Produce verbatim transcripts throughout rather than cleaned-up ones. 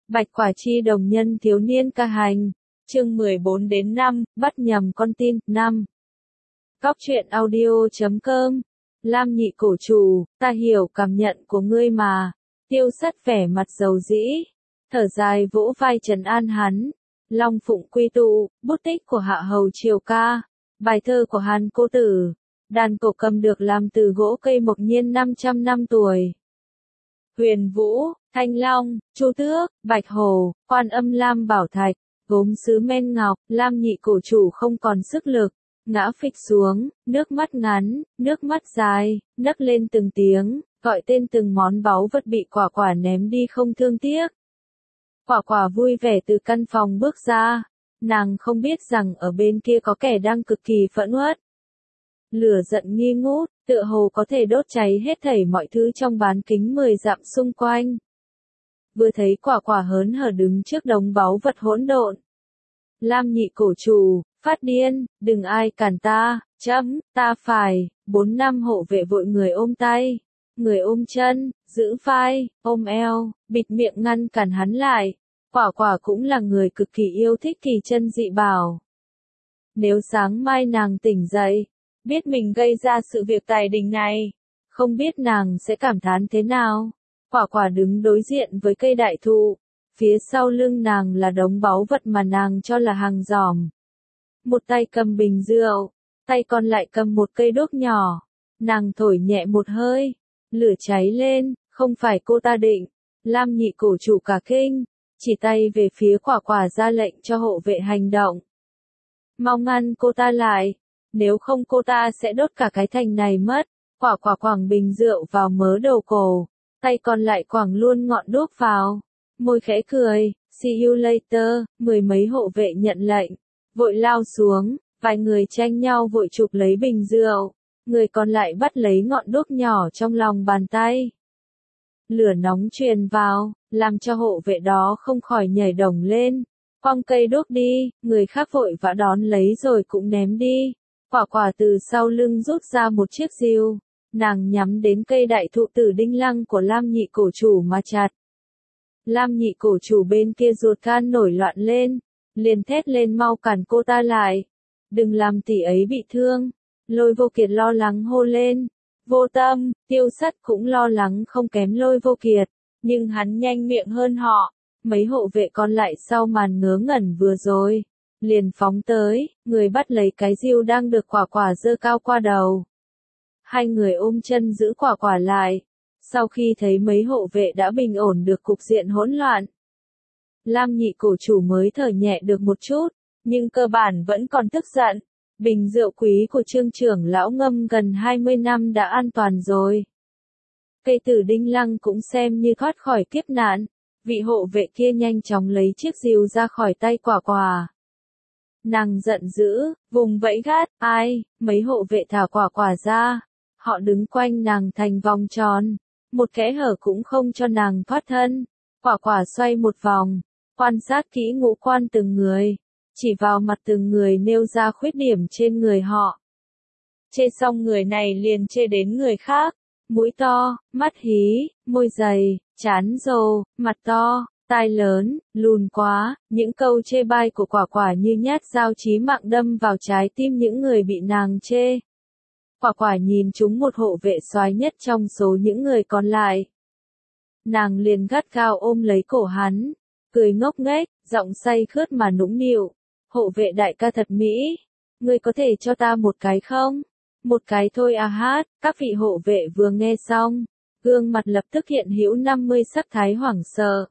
Bạch Quả Chi đồng nhân thiếu niên ca hành. Chương mười bốn đến năm, bắt nhầm con tin, năm. Góc truyện audio chấm com. Lam Nhị cổ chủ, ta hiểu cảm nhận của ngươi mà. Tiêu Sắt vẻ mặt dầu dĩ, thở dài vỗ vai trấn an hắn. Long Phụng quy tụ, bút tích của Hạ Hầu Triều Ca, bài thơ của Hàn Cô Tử, đàn cổ cầm được làm từ gỗ cây mộc nhiên năm trăm năm tuổi. Huyền Vũ, Thanh Long, Chu Tước, Bạch Hổ, Quan Âm Lam Bảo Thạch, gốm sứ men ngọc, Lam Nhị cổ chủ không còn sức lực, ngã phịch xuống, nước mắt ngắn, nước mắt dài, nấc lên từng tiếng, gọi tên từng món báu vật bị Quả Quả ném đi không thương tiếc. Quả Quả vui vẻ từ căn phòng bước ra, nàng không biết rằng ở bên kia có kẻ đang cực kỳ phẫn uất. Lửa giận nghi ngút, tựa hồ có thể đốt cháy hết thảy mọi thứ trong bán kính mười dặm xung quanh. Vừa thấy Quả Quả hớn hở đứng trước đống báu vật hỗn độn. Lam Nhị cổ chủ, phát điên, đừng ai cản ta, chấm, ta phải, bốn năm hộ vệ vội người ôm tay, người ôm chân, giữ vai, ôm eo, bịt miệng ngăn cản hắn lại. Quả Quả cũng là người cực kỳ yêu thích kỳ chân dị bảo. Nếu sáng mai nàng tỉnh dậy, biết mình gây ra sự việc tài đình này, không biết nàng sẽ cảm thán thế nào. Quả Quả đứng đối diện với cây đại thụ, phía sau lưng nàng là đống báu vật mà nàng cho là hàng giòm. Một tay cầm bình rượu, tay còn lại cầm một cây đuốc nhỏ, nàng thổi nhẹ một hơi, lửa cháy lên, không phải cô ta định. Lam Nhị cổ chủ cả kinh, chỉ tay về phía Quả Quả ra lệnh cho hộ vệ hành động. Mau ngăn cô ta lại, nếu không cô ta sẽ đốt cả cái thành này mất. Quả Quả quẳng bình rượu vào mớ đầu cổ, tay còn lại quẳng luôn ngọn đuốc vào, môi khẽ cười, see you later. Mười mấy hộ vệ nhận lệnh, vội lao xuống, vài người tranh nhau vội chụp lấy bình rượu, người còn lại bắt lấy ngọn đuốc nhỏ trong lòng bàn tay. Lửa nóng truyền vào, làm cho hộ vệ đó không khỏi nhảy đồng lên, quăng cây đuốc đi, người khác vội vã đón lấy rồi cũng ném đi. Quả Quả từ sau lưng rút ra một chiếc rìu, nàng nhắm đến cây đại thụ Tử Đinh Lăng của Lam Nhị cổ chủ mà chặt. Lam Nhị cổ chủ bên kia ruột gan nổi loạn lên, liền thét lên mau cản cô ta lại, đừng làm tỷ ấy bị thương. Lôi Vô Kiệt lo lắng hô lên, Vô Tâm. Tiêu Sắt cũng lo lắng không kém Lôi Vô Kiệt, nhưng hắn nhanh miệng hơn họ. Mấy hộ vệ còn lại sau màn ngớ ngẩn vừa rồi, liền phóng tới, người bắt lấy cái rìu đang được Quả Quả giơ cao qua đầu. Hai người ôm chân giữ Quả Quả lại, sau khi thấy mấy hộ vệ đã bình ổn được cục diện hỗn loạn. Lam Nhị cổ chủ mới thở nhẹ được một chút, nhưng cơ bản vẫn còn tức giận. Bình rượu quý của Trương trưởng lão ngâm gần hai mươi năm đã an toàn rồi. Cây Tử Đinh Lăng cũng xem như thoát khỏi kiếp nạn. Vị hộ vệ kia nhanh chóng lấy chiếc rìu ra khỏi tay Quả Quả. Nàng giận dữ, vùng vẫy gắt, ai, mấy hộ vệ thả Quả Quả ra. Họ đứng quanh nàng thành vòng tròn, một kẽ hở cũng không cho nàng thoát thân. Quả Quả xoay một vòng, quan sát kỹ ngũ quan từng người, chỉ vào mặt từng người nêu ra khuyết điểm trên người họ. Chê xong người này liền chê đến người khác, mũi to, mắt hí, môi dày, trán rồ, mặt to, tai lớn, lùn quá. Những câu chê bai của Quả Quả như nhát dao chí mạng đâm vào trái tim những người bị nàng chê. Quả Quả nhìn chúng một hộ vệ soái nhất trong số những người còn lại. Nàng liền gắt gao ôm lấy cổ hắn, cười ngốc nghếch, giọng say khướt mà nũng nịu. Hộ vệ đại ca thật mỹ, ngươi có thể cho ta một cái không? Một cái thôi à hát. Các vị hộ vệ vừa nghe xong, gương mặt lập tức hiện hữu năm mươi sắc thái hoảng sợ.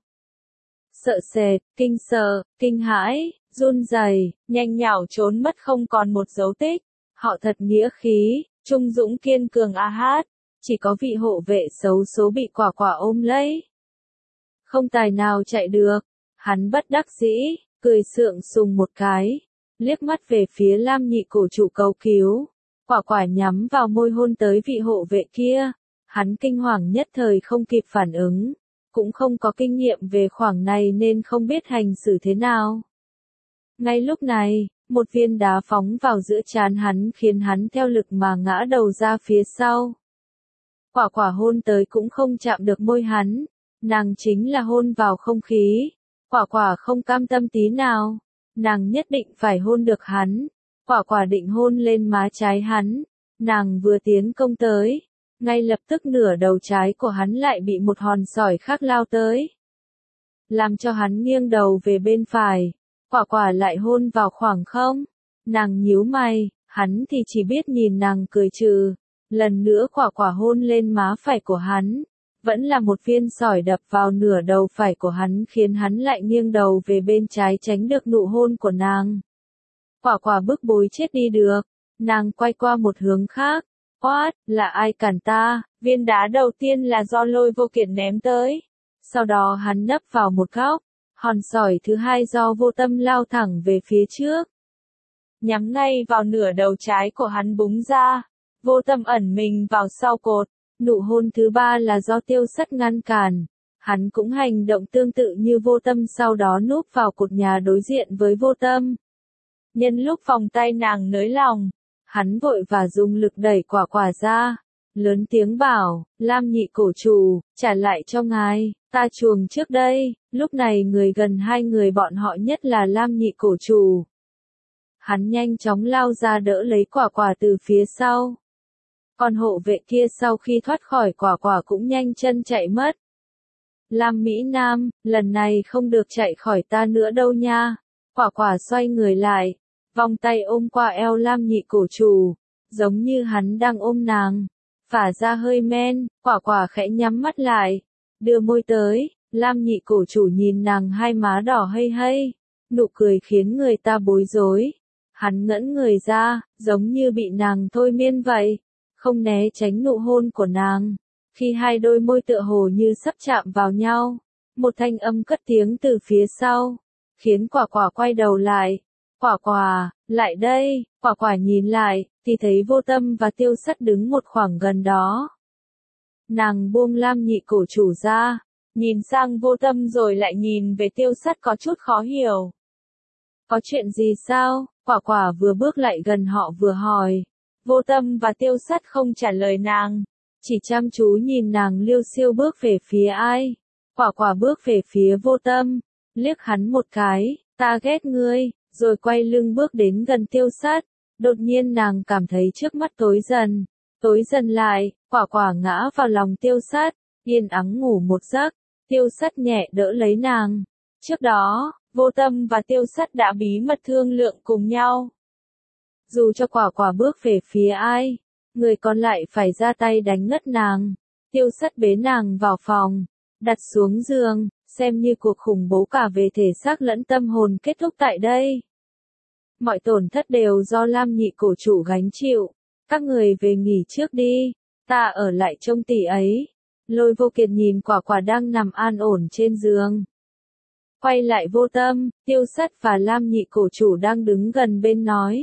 Sợ sệt, kinh sợ, kinh hãi, run rẩy, nhanh nhảu trốn mất không còn một dấu tích. Họ thật nghĩa khí, trung dũng kiên cường a hát. Chỉ có vị hộ vệ xấu số bị Quả Quả ôm lấy, không tài nào chạy được. Hắn bất đắc dĩ, cười sượng sùng một cái, liếc mắt về phía Lam Nhị cổ chủ cầu cứu. Quả Quả nhắm vào môi hôn tới vị hộ vệ kia. Hắn kinh hoàng nhất thời không kịp phản ứng, cũng không có kinh nghiệm về khoảng này nên không biết hành xử thế nào. Ngay lúc này, một viên đá phóng vào giữa trán hắn khiến hắn theo lực mà ngã đầu ra phía sau. Quả Quả hôn tới cũng không chạm được môi hắn, nàng chính là hôn vào không khí, Quả quả không cam tâm tí nào. Nàng nhất định phải hôn được hắn. Quả quả định hôn lên má trái hắn. Nàng vừa tiến công tới. Ngay lập tức nửa đầu trái của hắn lại bị một hòn sỏi khác lao tới. Làm cho hắn nghiêng đầu về bên phải. Quả quả lại hôn vào khoảng không. Nàng nhíu mày, hắn thì chỉ biết nhìn nàng cười trừ. Lần nữa quả quả hôn lên má phải của hắn. Vẫn là một viên sỏi đập vào nửa đầu phải của hắn khiến hắn lại nghiêng đầu về bên trái tránh được nụ hôn của nàng. Quả quả bức bối chết đi được. Nàng quay qua một hướng khác. Quát, là ai cản ta? Viên đá đầu tiên là do Lôi Vô Kiệt ném tới. Sau đó hắn nấp vào một góc. Hòn sỏi thứ hai do Vô Tâm lao thẳng về phía trước. Nhắm ngay vào nửa đầu trái của hắn búng ra. Vô Tâm ẩn mình vào sau cột. Nụ hôn thứ ba là do Tiêu Sắt ngăn cản. Hắn cũng hành động tương tự như Vô Tâm, sau đó núp vào cột nhà đối diện với Vô Tâm. Nhân lúc vòng tay nàng nới lòng, hắn vội và dùng lực đẩy quả quả ra. Lớn tiếng bảo, Lam Nhị cổ chủ, trả lại cho ngài, ta chuồng trước đây. Lúc này người gần hai người bọn họ nhất là Lam Nhị cổ chủ. Hắn nhanh chóng lao ra đỡ lấy quả quả từ phía sau. Còn hộ vệ kia sau khi thoát khỏi quả quả cũng nhanh chân chạy mất. Lam Mỹ Nam, lần này không được chạy khỏi ta nữa đâu nha. Quả quả xoay người lại, vòng tay ôm qua eo Lam Nhị cổ chủ, giống như hắn đang ôm nàng. Phả ra hơi men, quả quả khẽ nhắm mắt lại, đưa môi tới. Lam Nhị cổ chủ nhìn nàng hai má đỏ hây hây, nụ cười khiến người ta bối rối. Hắn ngẩng người ra, giống như bị nàng thôi miên vậy, không né tránh nụ hôn của nàng. Khi hai đôi môi tựa hồ như sắp chạm vào nhau, một thanh âm cất tiếng từ phía sau, khiến quả quả quay đầu lại. Quả quả, lại đây. Quả quả nhìn lại, thì thấy Vô Tâm và Tiêu Sắt đứng một khoảng gần đó. Nàng buông Lam Nhị cổ chủ ra, nhìn sang Vô Tâm rồi lại nhìn về Tiêu Sắt có chút khó hiểu. Có chuyện gì sao? Quả quả vừa bước lại gần họ vừa hỏi. Vô Tâm và Tiêu Sắt không trả lời nàng, chỉ chăm chú nhìn nàng liêu xiêu bước về phía ai. Quả quả bước về phía Vô Tâm, liếc hắn một cái, ta ghét ngươi, rồi quay lưng bước đến gần Tiêu Sắt. Đột nhiên nàng cảm thấy trước mắt tối dần, tối dần lại, quả quả ngã vào lòng Tiêu Sắt, yên ắng ngủ một giấc. Tiêu Sắt nhẹ đỡ lấy nàng. Trước đó, Vô Tâm và Tiêu Sắt đã bí mật thương lượng cùng nhau. Dù cho quả quả bước về phía ai, người còn lại phải ra tay đánh ngất nàng. Tiêu Sắt bế nàng vào phòng, đặt xuống giường, xem như cuộc khủng bố cả về thể xác lẫn tâm hồn kết thúc tại đây. Mọi tổn thất đều do Lam Nhị cổ chủ gánh chịu. Các người về nghỉ trước đi, ta ở lại trông tỷ ấy. Lôi Vô Kiệt nhìn quả quả đang nằm an ổn trên giường. Quay lại Vô Tâm, Tiêu Sắt và Lam Nhị cổ chủ đang đứng gần bên nói.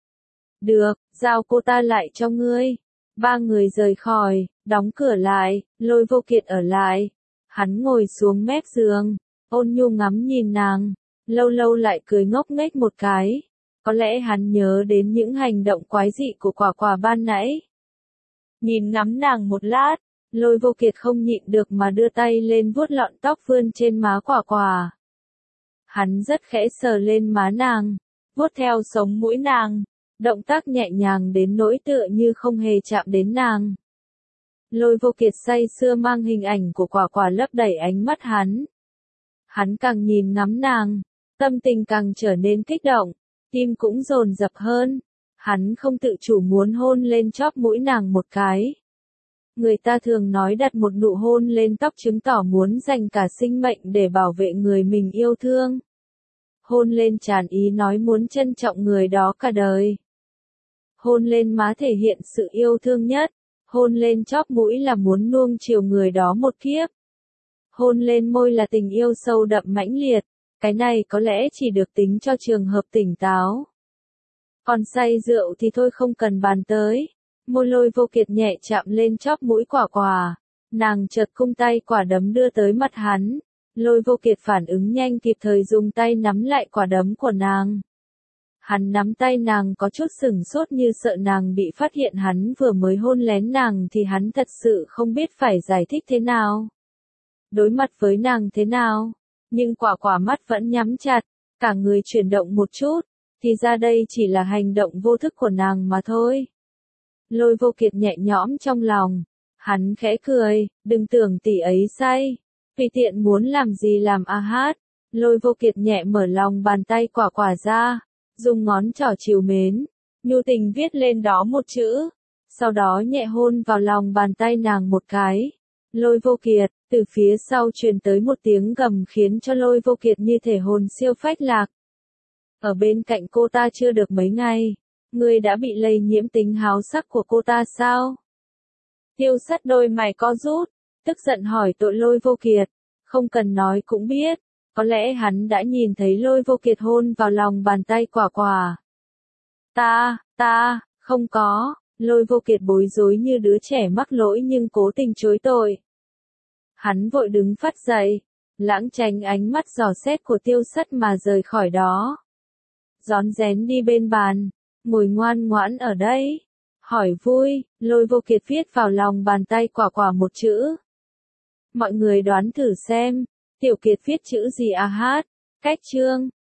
Được, giao cô ta lại cho ngươi. Ba người rời khỏi, đóng cửa lại, Lôi Vô Kiệt ở lại. Hắn ngồi xuống mép giường, ôn nhu ngắm nhìn nàng, lâu lâu lại cười ngốc nghếch một cái. Có lẽ hắn nhớ đến những hành động quái dị của quả quả ban nãy. Nhìn ngắm nàng một lát, Lôi Vô Kiệt không nhịn được mà đưa tay lên vuốt lọn tóc vươn trên má quả quả. Hắn rất khẽ sờ lên má nàng, vuốt theo sống mũi nàng, động tác nhẹ nhàng đến nỗi tựa như không hề chạm đến nàng. Lôi Vô Kiệt say sưa mang hình ảnh của quả quả lấp đầy ánh mắt hắn. Hắn càng nhìn ngắm nàng, tâm tình càng trở nên kích động, tim cũng dồn dập hơn. Hắn không tự chủ muốn hôn lên chóp mũi nàng một cái. Người ta thường nói đặt một nụ hôn lên tóc chứng tỏ muốn dành cả sinh mệnh để bảo vệ người mình yêu thương. Hôn lên trán ý nói muốn trân trọng người đó cả đời. Hôn lên má thể hiện sự yêu thương nhất. Hôn lên chóp mũi là muốn nuông chiều người đó một kiếp. Hôn lên môi là tình yêu sâu đậm mãnh liệt. Cái này có lẽ chỉ được tính cho trường hợp tỉnh táo. Còn say rượu thì thôi không cần bàn tới. Môi Lôi Vô Kiệt nhẹ chạm lên chóp mũi quả quả. Nàng chợt cung tay quả đấm đưa tới mặt hắn. Lôi Vô Kiệt phản ứng nhanh kịp thời dùng tay nắm lại quả đấm của nàng. Hắn nắm tay nàng có chút sửng sốt như sợ nàng bị phát hiện hắn vừa mới hôn lén nàng thì hắn thật sự không biết phải giải thích thế nào. Đối mặt với nàng thế nào. Nhưng quả quả mắt vẫn nhắm chặt, cả người chuyển động một chút, thì ra đây chỉ là hành động vô thức của nàng mà thôi. Lôi Vô Kiệt nhẹ nhõm trong lòng, hắn khẽ cười, đừng tưởng tỷ ấy say, tùy tiện muốn làm gì làm a hát. Lôi Vô Kiệt nhẹ mở lòng bàn tay quả quả ra, dùng ngón trỏ trìu mến, nhu tình viết lên đó một chữ, sau đó nhẹ hôn vào lòng bàn tay nàng một cái. Lôi Vô Kiệt, từ phía sau truyền tới một tiếng gầm khiến cho Lôi Vô Kiệt như thể hồn siêu phách lạc. Ở bên cạnh cô ta chưa được mấy ngày, ngươi đã bị lây nhiễm tính háo sắc của cô ta sao? Tiêu Sắt đôi mày co rút, tức giận hỏi tội Lôi Vô Kiệt, không cần nói cũng biết, có lẽ hắn đã nhìn thấy Lôi Vô Kiệt hôn vào lòng bàn tay quả quả. Ta, ta, không có, Lôi Vô Kiệt bối rối như đứa trẻ mắc lỗi nhưng cố tình chối tội. Hắn vội đứng phắt dậy, lãng tránh ánh mắt dò xét của Tiêu Sắt mà rời khỏi đó. Rón rén đi bên bàn, ngồi ngoan ngoãn ở đây. Hỏi vui, Lôi Vô Kiệt viết vào lòng bàn tay quả quả một chữ. Mọi người đoán thử xem, Tiểu Kiệt viết chữ gì a hát? Cách chương.